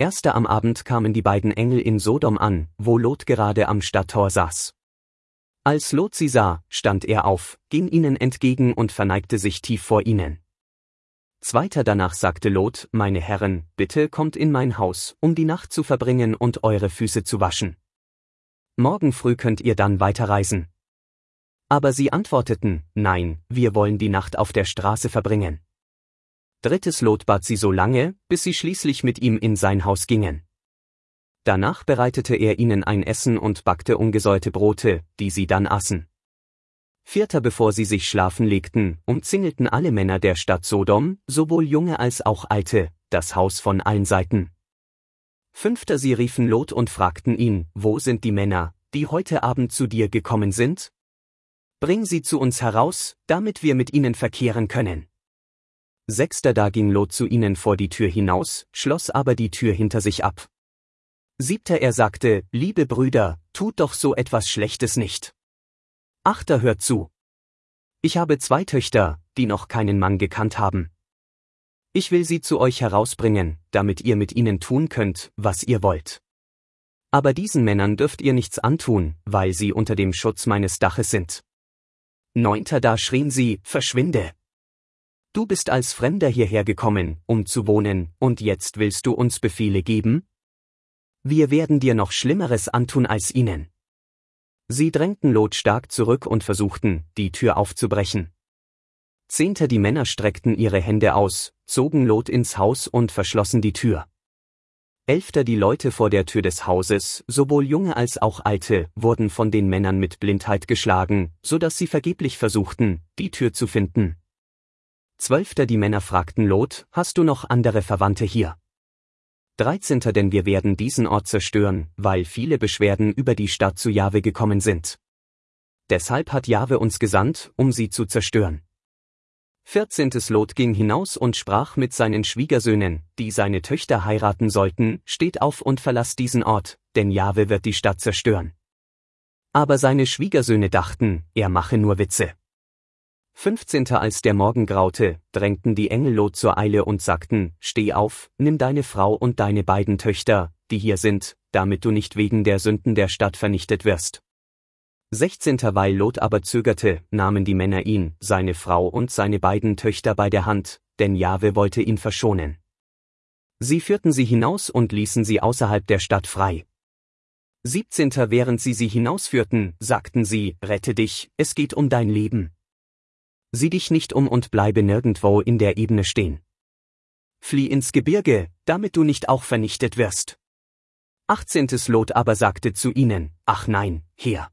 Erst am Abend kamen die beiden Engel in Sodom an, wo Lot gerade am Stadttor saß. Als Lot sie sah, stand er auf, ging ihnen entgegen und verneigte sich tief vor ihnen. Zweiter danach sagte Lot: Meine Herren, bitte kommt in mein Haus, um die Nacht zu verbringen und eure Füße zu waschen. Morgen früh könnt ihr dann weiterreisen. Aber sie antworteten: Nein, wir wollen die Nacht auf der Straße verbringen. Drittes Lot bat sie so lange, bis sie schließlich mit ihm in sein Haus gingen. Danach bereitete er ihnen ein Essen und backte ungesäuerte Brote, die sie dann aßen. Vierter, bevor sie sich schlafen legten, umzingelten alle Männer der Stadt Sodom, sowohl junge als auch alte, das Haus von allen Seiten. Fünfter, sie riefen Lot und fragten ihn: Wo sind die Männer, die heute Abend zu dir gekommen sind? Bring sie zu uns heraus, damit wir mit ihnen verkehren können. Sechster, da ging Lot zu ihnen vor die Tür hinaus, schloss aber die Tür hinter sich ab. Siebter, er sagte: Liebe Brüder, tut doch so etwas Schlechtes nicht. Achter, hört zu. Ich habe 2 Töchter, die noch keinen Mann gekannt haben. Ich will sie zu euch herausbringen, damit ihr mit ihnen tun könnt, was ihr wollt. Aber diesen Männern dürft ihr nichts antun, weil sie unter dem Schutz meines Daches sind. Neunter, da schrien sie: Verschwinde! Du bist als Fremder hierher gekommen, um zu wohnen, und jetzt willst du uns Befehle geben? Wir werden dir noch Schlimmeres antun als ihnen. Sie drängten Lot stark zurück und versuchten, die Tür aufzubrechen. Zehnter, die Männer streckten ihre Hände aus, zogen Lot ins Haus und verschlossen die Tür. Elfter, die Leute vor der Tür des Hauses, sowohl junge als auch alte, wurden von den Männern mit Blindheit geschlagen, so dass sie vergeblich versuchten, die Tür zu finden. 12. die Männer fragten Lot: Hast du noch andere Verwandte hier? 13. denn wir werden diesen Ort zerstören, weil viele Beschwerden über die Stadt zu Jahwe gekommen sind. Deshalb hat Jahwe uns gesandt, um sie zu zerstören. 14. Lot ging hinaus und sprach mit seinen Schwiegersöhnen, die seine Töchter heiraten sollten: Steht auf und verlasst diesen Ort, denn Jahwe wird die Stadt zerstören. Aber seine Schwiegersöhne dachten, er mache nur Witze. 15. als der Morgen graute, drängten die Engel Lot zur Eile und sagten: Steh auf, nimm deine Frau und deine beiden Töchter, die hier sind, damit du nicht wegen der Sünden der Stadt vernichtet wirst. 16. weil Lot aber zögerte, nahmen die Männer ihn, seine Frau und seine beiden Töchter bei der Hand, denn Jahwe wollte ihn verschonen. Sie führten sie hinaus und ließen sie außerhalb der Stadt frei. 17. während sie hinausführten, sagten sie: Rette dich, es geht um dein Leben. Sieh dich nicht um und bleibe nirgendwo in der Ebene stehen. Flieh ins Gebirge, damit du nicht auch vernichtet wirst. 18. Lot aber sagte zu ihnen: Ach nein, Herr.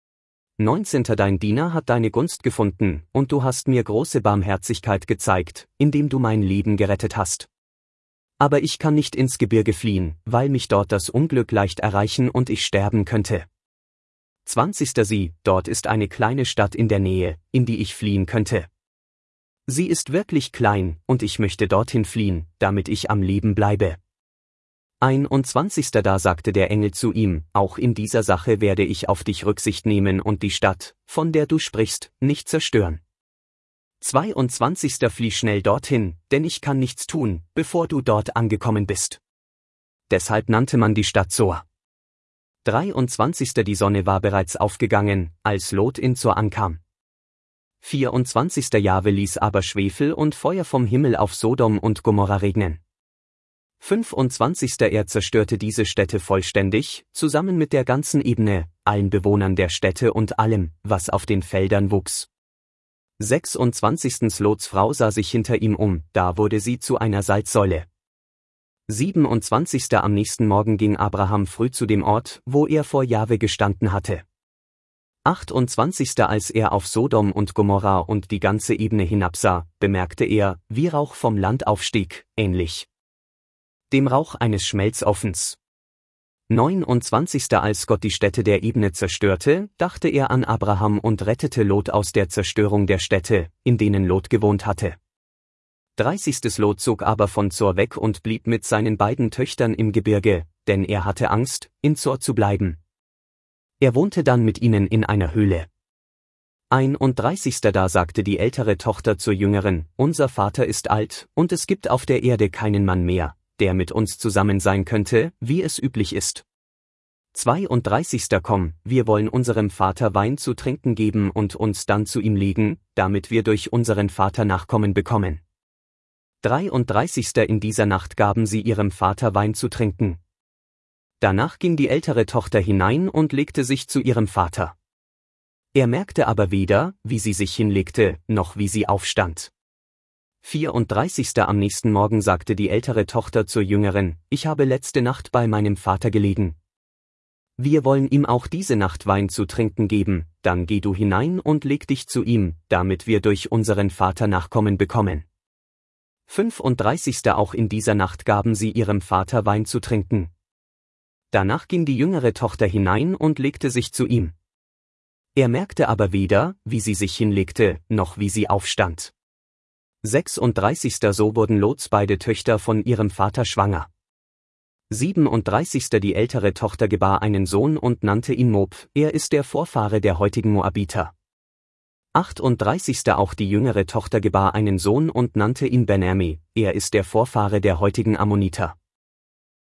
19. dein Diener hat deine Gunst gefunden, und du hast mir große Barmherzigkeit gezeigt, indem du mein Leben gerettet hast. Aber ich kann nicht ins Gebirge fliehen, weil mich dort das Unglück leicht erreichen und ich sterben könnte. 20. sieh, dort ist eine kleine Stadt in der Nähe, in die ich fliehen könnte. Sie ist wirklich klein, und ich möchte dorthin fliehen, damit ich am Leben bleibe. 21. da sagte der Engel zu ihm: Auch in dieser Sache werde ich auf dich Rücksicht nehmen und die Stadt, von der du sprichst, nicht zerstören. 22. flieh schnell dorthin, denn ich kann nichts tun, bevor du dort angekommen bist. Deshalb nannte man die Stadt Zoar. 23. die Sonne war bereits aufgegangen, als Lot in Zoar ankam. 24. Jahwe ließ aber Schwefel und Feuer vom Himmel auf Sodom und Gomorra regnen. 25. er zerstörte diese Städte vollständig, zusammen mit der ganzen Ebene, allen Bewohnern der Städte und allem, was auf den Feldern wuchs. 26. Lots Frau sah sich hinter ihm um, da wurde sie zu einer Salzsäule. 27. am nächsten Morgen ging Abraham früh zu dem Ort, wo er vor Jahwe gestanden hatte. 28. als er auf Sodom und Gomorra und die ganze Ebene hinabsah, bemerkte er, wie Rauch vom Land aufstieg, ähnlich dem Rauch eines Schmelzofens. 29. als Gott die Städte der Ebene zerstörte, dachte er an Abraham und rettete Lot aus der Zerstörung der Städte, in denen Lot gewohnt hatte. 30. Lot zog aber von Zoar weg und blieb mit seinen beiden Töchtern im Gebirge, denn er hatte Angst, in Zoar zu bleiben. Er wohnte dann mit ihnen in einer Höhle. 31. da sagte die ältere Tochter zur jüngeren: Unser Vater ist alt, und es gibt auf der Erde keinen Mann mehr, der mit uns zusammen sein könnte, wie es üblich ist. 32. Komm, wir wollen unserem Vater Wein zu trinken geben und uns dann zu ihm legen, damit wir durch unseren Vater Nachkommen bekommen. 33. In dieser Nacht gaben sie ihrem Vater Wein zu trinken. Danach ging die ältere Tochter hinein und legte sich zu ihrem Vater. Er merkte aber weder, wie sie sich hinlegte, noch wie sie aufstand. 34. Am nächsten Morgen sagte die ältere Tochter zur jüngeren: Ich habe letzte Nacht bei meinem Vater gelegen. Wir wollen ihm auch diese Nacht Wein zu trinken geben, dann geh du hinein und leg dich zu ihm, damit wir durch unseren Vater Nachkommen bekommen. 35. Auch in dieser Nacht gaben sie ihrem Vater Wein zu trinken. Danach ging die jüngere Tochter hinein und legte sich zu ihm. Er merkte aber weder, wie sie sich hinlegte, noch wie sie aufstand. 36. So wurden Lots beide Töchter von ihrem Vater schwanger. 37. Die ältere Tochter gebar einen Sohn und nannte ihn Moab, er ist der Vorfahre der heutigen Moabiter. 38. Auch die jüngere Tochter gebar einen Sohn und nannte ihn Ben-Ammi, er ist der Vorfahre der heutigen Ammoniter.